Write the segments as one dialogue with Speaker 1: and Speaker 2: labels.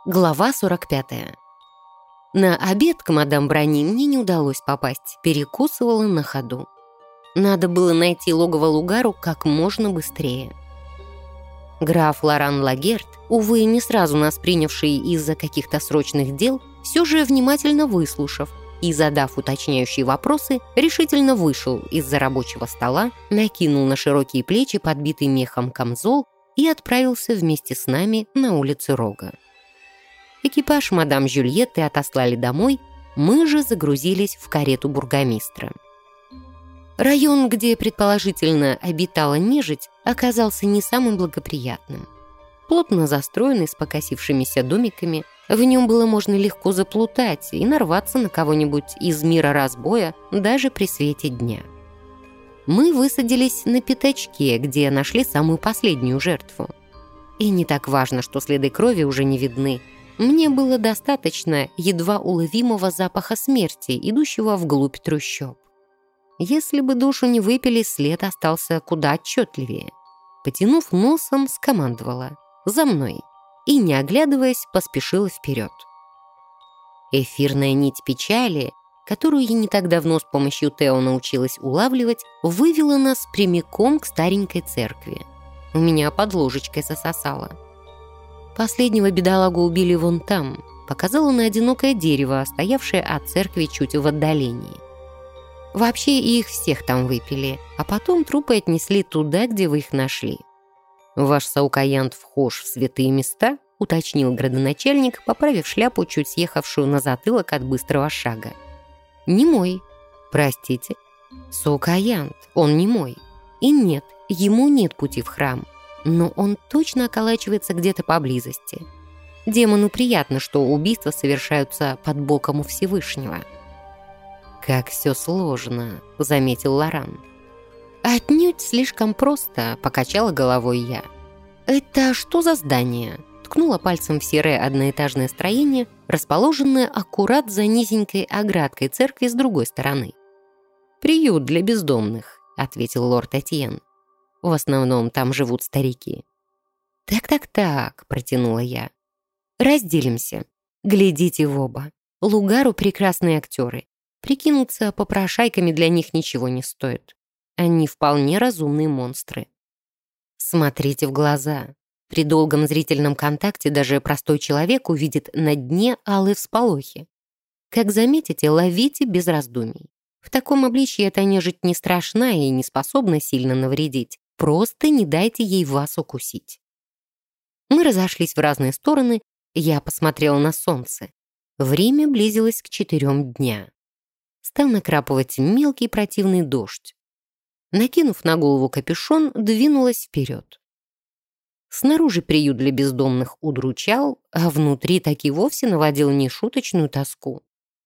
Speaker 1: Глава 45. На обед к мадам Брани мне не удалось попасть, перекусывала на ходу. Надо было найти логово Лугару как можно быстрее. Граф Лоран Лагерт, увы, не сразу нас принявший из-за каких-то срочных дел, все же внимательно выслушав и, задав уточняющие вопросы, решительно вышел из-за рабочего стола, накинул на широкие плечи подбитый мехом камзол и отправился вместе с нами на улицу Рога. Экипаж мадам Жюльетты отослали домой, мы же загрузились в карету бургомистра. Район, где, предположительно, обитала нежить, оказался не самым благоприятным. Плотно застроенный с покосившимися домиками, в нем было можно легко заплутать и нарваться на кого-нибудь из мира разбоя даже при свете дня. Мы высадились на пятачке, где нашли самую последнюю жертву. И не так важно, что следы крови уже не видны. Мне было достаточно едва уловимого запаха смерти, идущего вглубь трущоб. Если бы душу не выпили, след остался куда отчетливее. Потянув носом, скомандовала «За мной!» и, не оглядываясь, поспешила вперед. Эфирная нить печали, которую я не так давно с помощью Тео научилась улавливать, вывела нас прямиком к старенькой церкви. У меня под ложечкой засосало. Последнего бедолагу убили вон там, показала на одинокое дерево, стоявшее от церкви чуть в отдалении. Вообще их всех там выпили, а потом трупы отнесли туда, где вы их нашли. «Ваш саукаянт вхож в святые места?» — уточнил градоначальник, поправив шляпу, чуть съехавшую на затылок от быстрого шага. «Не мой. Простите. Саукаянт, он не мой. И нет, ему нет пути в храм. Но он точно околачивается где-то поблизости. Демону приятно, что убийства совершаются под боком у Всевышнего». «Как все сложно», — заметил Лоран. «Отнюдь слишком просто», — покачала головой я. «Это что за здание?» — ткнула пальцем в серое одноэтажное строение, расположенное аккурат за низенькой оградкой церкви с другой стороны. «Приют для бездомных», — ответил лорд Этьен. «В основном там живут старики». «Так», — протянула я. «Разделимся. Глядите в оба. Лугару прекрасные актеры. Прикинуться попрошайками для них ничего не стоит. Они вполне разумные монстры. Смотрите в глаза. При долгом зрительном контакте даже простой человек увидит на дне алые всполохи. Как заметите, ловите без раздумий. В таком обличье эта нежить не страшна и не способна сильно навредить. Просто не дайте ей вас укусить». Мы разошлись в разные стороны, я посмотрела на солнце. Время близилось к 4 дня. Стал накрапывать мелкий противный дождь. Накинув на голову капюшон, двинулась вперед. Снаружи приют для бездомных удручал, а внутри так и вовсе наводил нешуточную тоску.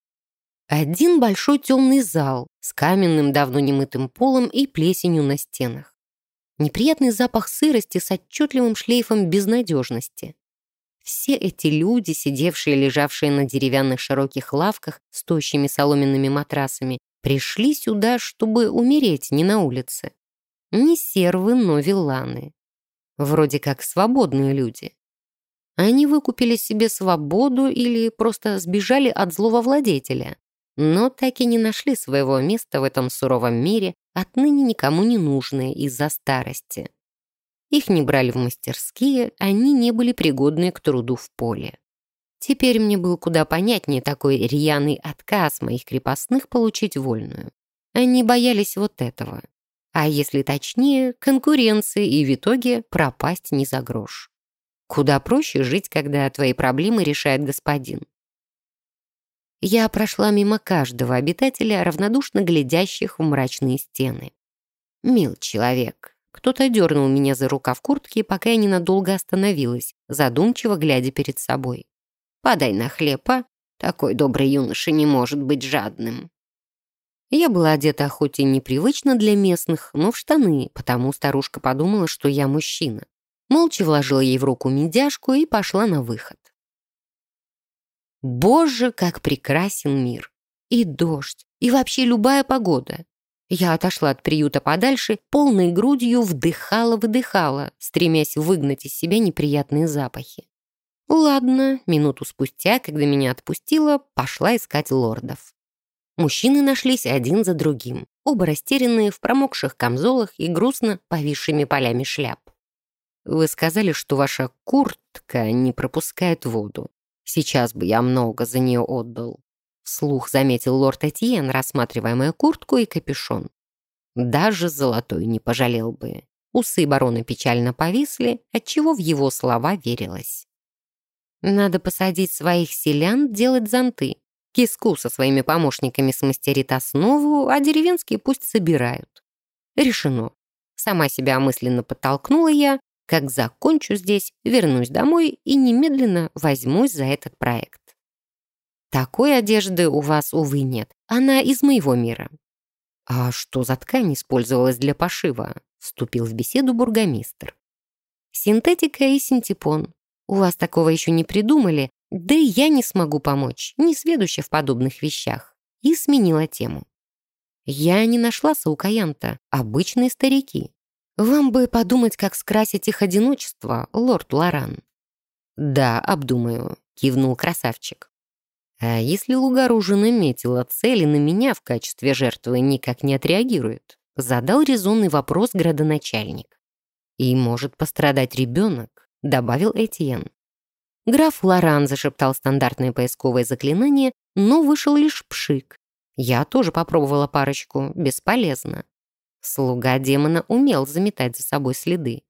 Speaker 1: Один большой темный зал с каменным давно немытым полом и плесенью на стенах. Неприятный запах сырости с отчетливым шлейфом безнадежности. Все эти люди, сидевшие и лежавшие на деревянных широких лавках с тощими соломенными матрасами, пришли сюда, чтобы умереть не на улице. Не сервы, но вилланы. Вроде как свободные люди. Они выкупили себе свободу или просто сбежали от злого владетеля, но так и не нашли своего места в этом суровом мире, отныне никому не нужные из-за старости. Их не брали в мастерские, они не были пригодны к труду в поле. Теперь мне был куда понятнее такой рьяный отказ моих крепостных получить вольную. Они боялись вот этого. А если точнее, конкуренции и в итоге пропасть не за грош. Куда проще жить, когда твои проблемы решает господин. Я прошла мимо каждого обитателя, равнодушно глядящих в мрачные стены. Мил человек. Кто-то дернул меня за рукав куртки, пока я ненадолго остановилась, задумчиво глядя перед собой. «Подай на хлеб, а? Такой добрый юноша не может быть жадным». Я была одета хоть и непривычно для местных, но в штаны, потому старушка подумала, что я мужчина. Молча вложила ей в руку медяшку и пошла на выход. Боже, как прекрасен мир! И дождь, и вообще любая погода. Я отошла от приюта подальше, полной грудью вдыхала-выдыхала, стремясь выгнать из себя неприятные запахи. Ладно, минуту спустя, когда меня отпустило, пошла искать лордов. Мужчины нашлись один за другим, оба растерянные в промокших камзолах и грустно повисшими полями шляп. «Вы сказали, что ваша куртка не пропускает воду. Сейчас бы я много за нее отдал», — вслух заметил лорд Этьен, рассматривая мою куртку и капюшон. «Даже золотой не пожалел бы». Усы барона печально повисли, отчего в его слова верилось. «Надо посадить своих селян делать зонты. Киску со своими помощниками смастерит основу, а деревенские пусть собирают». Решено. Сама себя мысленно подтолкнула я. Как закончу здесь, вернусь домой и немедленно возьмусь за этот проект. Такой одежды у вас, увы, нет. Она из моего мира. «А что за ткань использовалась для пошива?» — вступил в беседу бургомистр. «Синтетика и синтепон. У вас такого еще не придумали, да и я не смогу помочь, не сведуща в подобных вещах». И сменила тему. «Я не нашла саукаянта, обычные старики. Вам бы подумать, как скрасить их одиночество, лорд Лоран». «Да, обдумаю», — кивнул красавчик. «А если Лугар уже наметила цель и на меня в качестве жертвы никак не отреагирует?» Задал резонный вопрос градоначальник. «И может пострадать ребенок», — добавил Этьен. Граф Лоран зашептал стандартное поисковое заклинание, но вышел лишь пшик. Я тоже попробовала парочку, бесполезно. Слуга демона умел заметать за собой следы.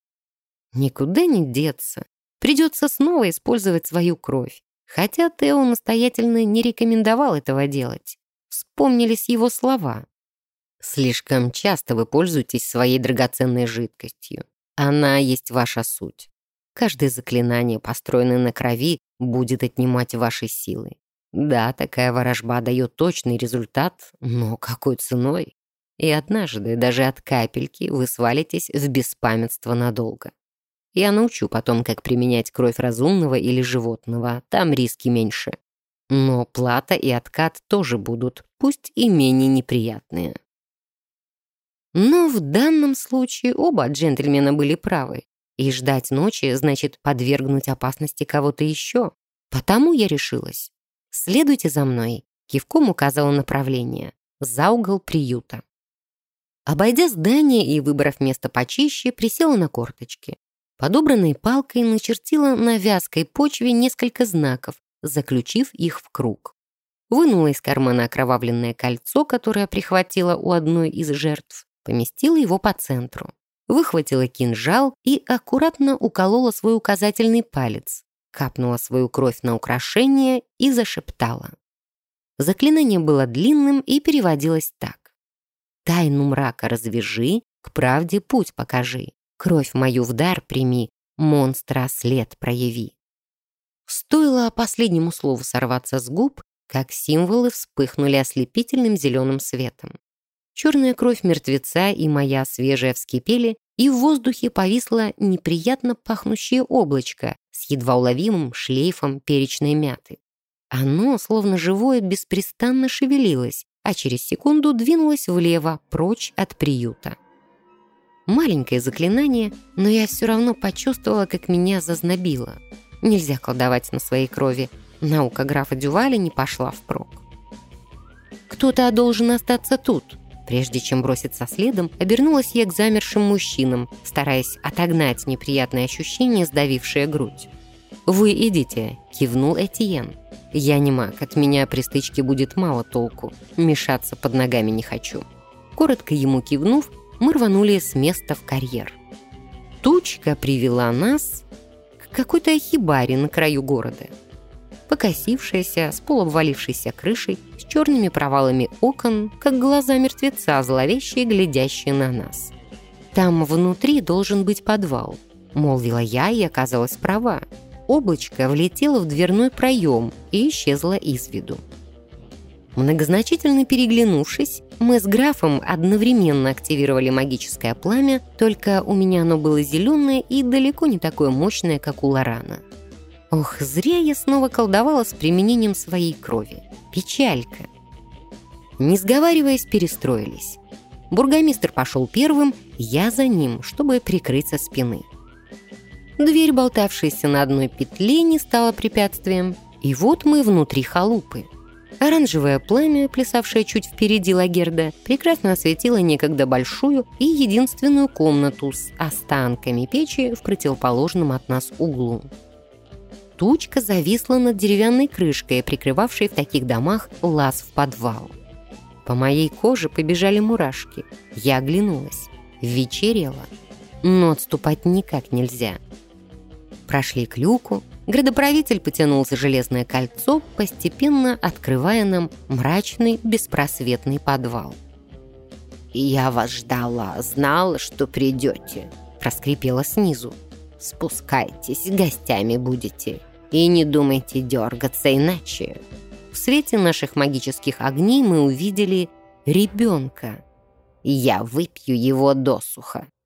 Speaker 1: Никуда не деться. Придется снова использовать свою кровь. Хотя Тео настоятельно не рекомендовал этого делать. Вспомнились его слова. «Слишком часто вы пользуетесь своей драгоценной жидкостью. Она есть ваша суть. Каждое заклинание, построенное на крови, будет отнимать ваши силы. Да, такая ворожба дает точный результат, но какой ценой? И однажды, даже от капельки, вы свалитесь в беспамятство надолго. Я научу потом, как применять кровь разумного или животного, там риски меньше. Но плата и откат тоже будут, пусть и менее неприятные». Но в данном случае оба джентльмена были правы. И ждать ночи значит подвергнуть опасности кого-то еще. Потому я решилась. «Следуйте за мной», — кивком указала направление. За угол приюта. Обойдя здание и выбрав место почище, присела на корточки. Подобранной палкой начертила на вязкой почве несколько знаков, заключив их в круг. Вынула из кармана окровавленное кольцо, которое прихватила у одной из жертв, поместила его по центру. Выхватила кинжал и аккуратно уколола свой указательный палец, капнула свою кровь на украшение и зашептала. Заклинание было длинным и переводилось так. «Тайну мрака развяжи, к правде путь покажи. Кровь мою в дар прими, монстра след прояви». Стоило последнему слову сорваться с губ, как символы вспыхнули ослепительным зеленым светом. Черная кровь мертвеца и моя свежая вскипели, и в воздухе повисло неприятно пахнущее облачко с едва уловимым шлейфом перечной мяты. Оно, словно живое, беспрестанно шевелилось, а через секунду двинулось влево, прочь от приюта. Маленькое заклинание, но я все равно почувствовала, как меня зазнобило. Нельзя колдовать на своей крови. Наука графа Дюваля не пошла впрок. «Кто-то должен остаться тут». Прежде чем броситься следом, обернулась я к замершим мужчинам, стараясь отогнать неприятные ощущения, сдавившие грудь. «Вы идите», — кивнул Этьен. «Я не маг, от меня при стычке будет мало толку. Мешаться под ногами не хочу». Коротко ему кивнув, мы рванули с места в карьер. Тучка привела нас к какой-то хибаре на краю города. Покосившаяся, с полуобвалившейся крышей, с черными провалами окон, как глаза мертвеца, зловещие, глядящие на нас. «Там внутри должен быть подвал», — молвила я и оказалась права. Облачко влетело в дверной проем и исчезло из виду. Многозначительно переглянувшись, мы с графом одновременно активировали магическое пламя, только у меня оно было зеленое и далеко не такое мощное, как у Лорана. Ох, зря я снова колдовала с применением своей крови. Печалька. Не сговариваясь, перестроились. Бургомистр пошел первым, я за ним, чтобы прикрыть со спины. Дверь, болтавшаяся на одной петле, не стала препятствием. И вот мы внутри халупы. Оранжевое пламя, плясавшее чуть впереди Лагерда, прекрасно осветило некогда большую и единственную комнату с останками печи в противоположном от нас углу. Тучка зависла над деревянной крышкой, прикрывавшей в таких домах лаз в подвал. По моей коже побежали мурашки. Я оглянулась. Вечерело. Но отступать никак нельзя. Прошли к люку. Градоправитель потянул за железное кольцо, постепенно открывая нам мрачный, беспросветный подвал.
Speaker 2: «Я вас ждала, знала, что придете», — проскрипела снизу. «Спускайтесь, гостями будете. И не думайте дергаться иначе».
Speaker 1: В свете наших магических огней мы увидели ребенка.
Speaker 2: «Я выпью его досуха».